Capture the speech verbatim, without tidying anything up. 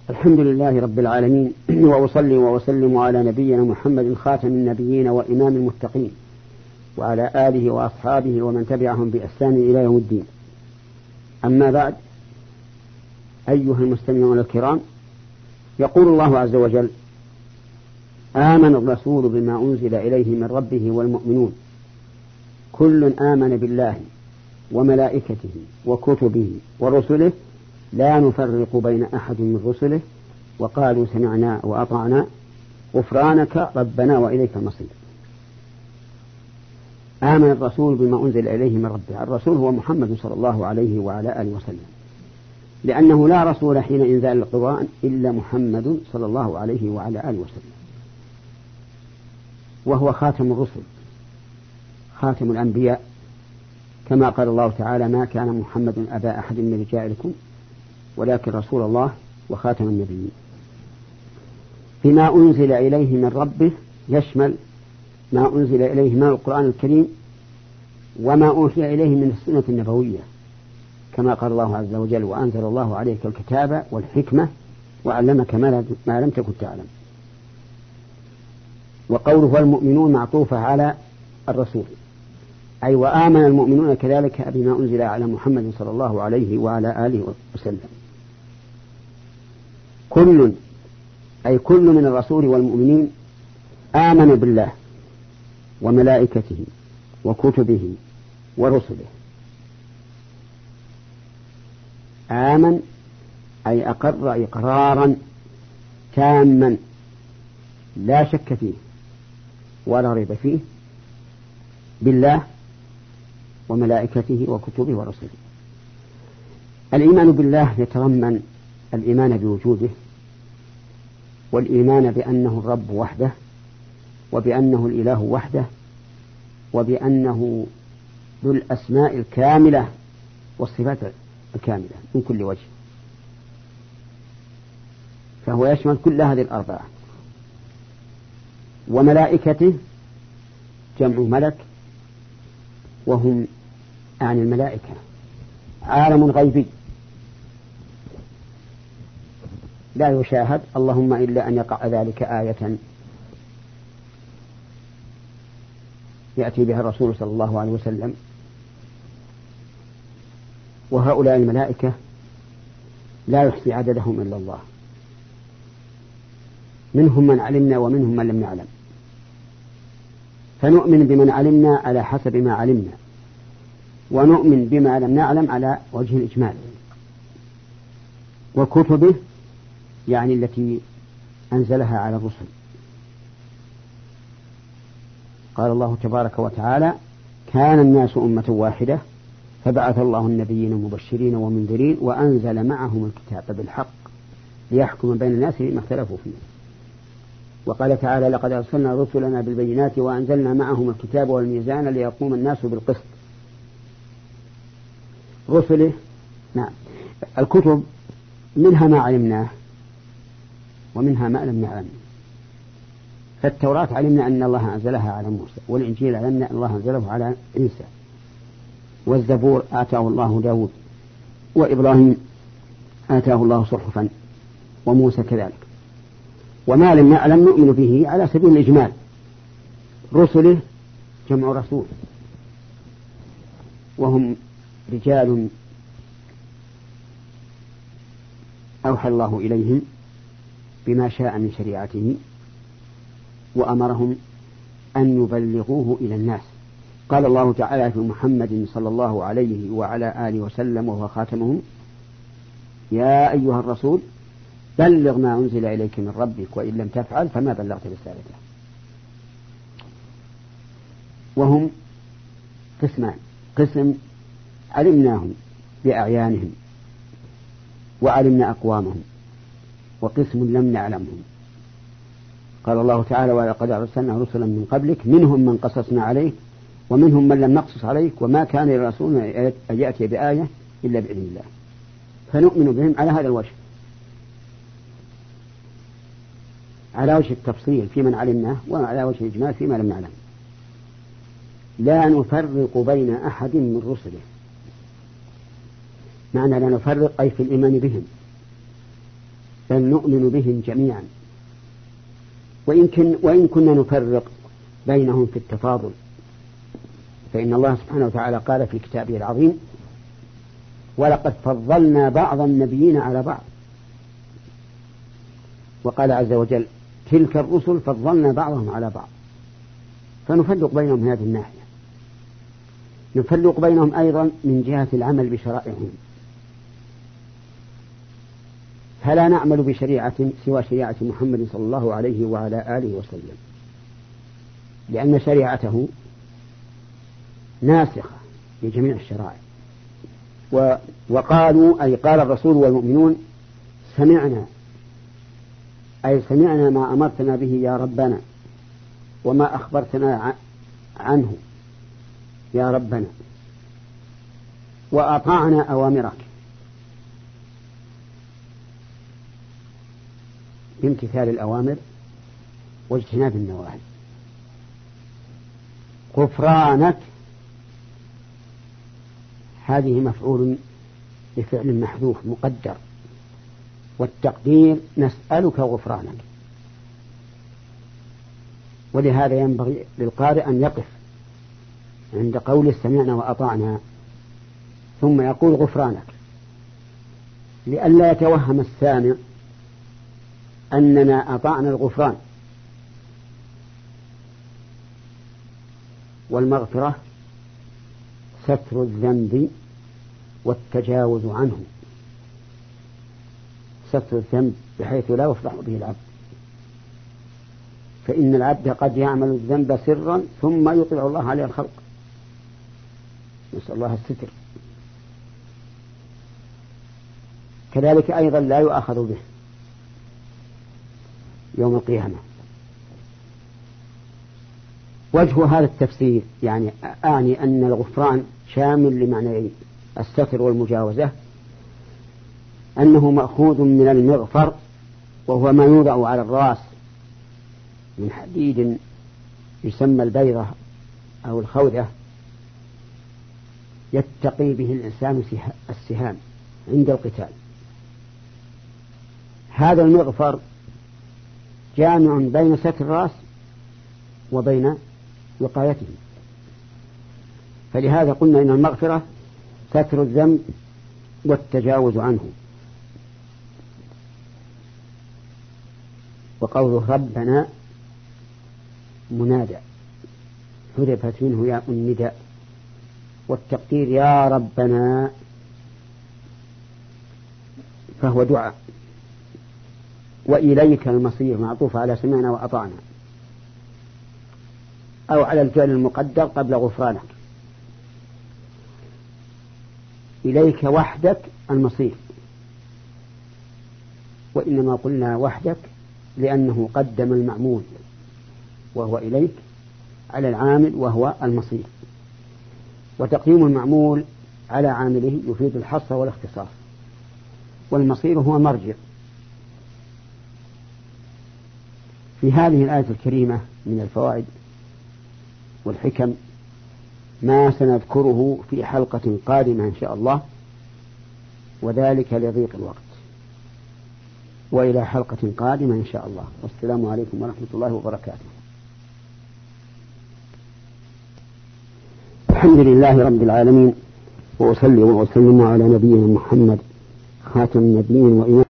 الحمد لله رب العالمين، وأصلي وأسلم على نبينا محمد خاتم النبيين وإمام المتقين، وعلى آله وأصحابه ومن تبعهم بإحسان إلى يوم الدين. أما بعد، أيها المستمعون الكرام، يقول الله عز وجل: آمن الرسول بما أنزل إليه من ربه والمؤمنون كل آمن بالله وملائكته وكتبه ورسله لا نفرق بين أحد من رسله وقالوا سمعنا وأطعنا غفرانك ربنا وإليك المصير. آمن الرسول بما أنزل إليه من ربه. الرسول هو محمد صلى الله عليه وعلى آله وسلم، لأنه لا رسول حين إنزال القرآن إلا محمد صلى الله عليه وعلى آله وسلم، وهو خاتم الرسل خاتم الأنبياء، كما قال الله تعالى: ما كان محمد أبا أحد من رجالكم ولكن رسول الله وخاتم النبيين. فيما أنزل إليه من ربه يشمل ما أنزل إليه من القرآن الكريم وما أوحي إليه من السنة النبوية، كما قال الله عز وجل: وأنزل الله عليك الكتاب والحكمة وعلمك ما لم تكن تعلم. وقوله والمؤمنون معطوفة على الرسول، أي وآمن المؤمنون كذلك بما أنزل على محمد صلى الله عليه وعلى آله وسلم. كل أي كل من الرسول والمؤمنين آمن بالله وملائكته وكتبه ورسله. آمن أي أقر إقرارا تاما لا شك فيه ولا ريب فيه بالله وملائكته وكتبه ورسله. الإيمان بالله يتضمن الإيمان بوجوده، والإيمان بأنه الرب وحده، وبأنه الإله وحده، وبأنه ذو الأسماء الكاملة والصفات الكاملة من كل وجه، فهو يشمل كل هذه الأربعة. وملائكته جمع ملك، وهم عن الملائكة عالم غيبي لا يشاهد، اللهم إلا أن يقع ذلك آية يأتي بها الرسول صلى الله عليه وسلم. وهؤلاء الملائكة لا يحصي عددهم إلا الله، منهم من علمنا ومنهم من لم نعلم، فنؤمن بمن علمنا على حسب ما علمنا، ونؤمن بما لم نعلم على وجه الإجمال. وكتبه يعني التي أنزلها على الرسل. قال الله تبارك وتعالى: كان الناس أمة واحدة فبعث الله النبيين مبشرين ومنذرين وأنزل معهم الكتاب بالحق ليحكم بين الناس فيما اختلفوا فيه. وقال تعالى: لقد أرسلنا رسلنا بالبينات وأنزلنا معهم الكتاب والميزان ليقوم الناس بالقسط. رسله نعم. الكتب منها ما علمناه ومنها ما لم نعلم. فالتوراة علمنا أن الله أنزلها على موسى، والإنجيل علمنا أن الله أنزله على عيسى، والزبور آتاه الله داود، وإبراهيم آتاه الله صحفا، وموسى كذلك. وما لم نعلم نؤمن به على سبيل الإجمال. رسله جمع رسول، وهم رجال أوحى الله إليهم بما شاء من شريعته وأمرهم أن يبلغوه إلى الناس. قال الله تعالى في محمد صلى الله عليه وعلى آله وسلم وهو خاتمهم: يا أيها الرسول بلغ ما أنزل إليك من ربك وإن لم تفعل فما بلغت رسالته. وهم قسمان: قسم علمناهم بأعيانهم وعلمنا أقوامهم، وقسم لم نعلمهم. قال الله تعالى: ولقد أرسلنا رسلا من قبلك منهم من قصصنا عليك ومنهم من لم نقصص عليك وما كان للرسول أن يأتي بآية إلا بإذن الله. فنؤمن بهم على هذا الوجه، على وجه التفصيل في من علمناه، وعلى وجه الإجمال فيما لم نعلم. لا نفرق بين أحد من رسله. معنى لا نفرق أي في الإيمان بهم، بل نؤمن بهم جميعا، وإن, كن وإن كنا نفرق بينهم في التفاضل، فإن الله سبحانه وتعالى قال في كتابه العظيم: ولقد فضلنا بعض النبيين على بعض. وقال عز وجل: تلك الرسل فضلنا بعضهم على بعض. فنفرق بينهم من هذه الناحية. نفرق بينهم أيضا من جهة العمل بشرائعهم، فلا نعمل بشريعة سوى شريعة محمد صلى الله عليه وعلى آله وسلم، لأن شريعته ناسخة لجميع الشرائع. وقالوا أي قال الرسول والمؤمنون: سمعنا، أي سمعنا ما أمرتنا به يا ربنا وما أخبرتنا عنه يا ربنا، وأطعنا أوامرك بامتثال الأوامر واجتناب النواهي. غفرانك هذه مفعول بفعل محذوف مقدر، والتقدير: نسألك غفرانك. ولهذا ينبغي للقارئ أن يقف عند قول سمعنا وأطعنا ثم يقول غفرانك، لئلا يتوهم السامع أننا أطعنا الغفران. والمغفرة ستر الذنب والتجاوز عنه، ستر الذنب بحيث لا يفضح به العبد، فإن العبد قد يعمل الذنب سرا ثم يطلع الله عليه الخلق، نسأل الله الستر. كذلك أيضا لا يؤاخذ به يوم القيامة. وجه هذا التفسير يعني أعني أن الغفران شامل لمعنى الستر والمجاوزة، أنه مأخوذ من المغفر، وهو ما يوضع على الرأس من حديد يسمى البيضة أو الخوذة، يتقي به الإنسان السهام عند القتال. هذا المغفر جامع بين ستر الرأس وبين وقايته، فلهذا قلنا إن المغفرة ستر الذنب والتجاوز عنه. وقوله ربنا منادى حذفت منه ياء النداء، والتقدير يا ربنا فهو دعاء. وإليك المصير معطوف على سمعنا وأطعنا، أو على الفعل المقدر قبل غفرانك. إليك وحدك المصير، وإنما قلنا وحدك لأنه قدم المعمول وهو إليك على العامل وهو المصير، وتقديم المعمول على عامله يفيد الحصر والاختصاص، والمصير هو مرجع. في هذه الآية الكريمة من الفوائد والحكم ما سنذكره في حلقة قادمة إن شاء الله، وذلك لضيق الوقت. وإلى حلقة قادمة إن شاء الله، والسلام عليكم ورحمة الله وبركاته. الحمد لله رب العالمين، وأصلي وأسلم على نبينا محمد خاتم النبيين وإمام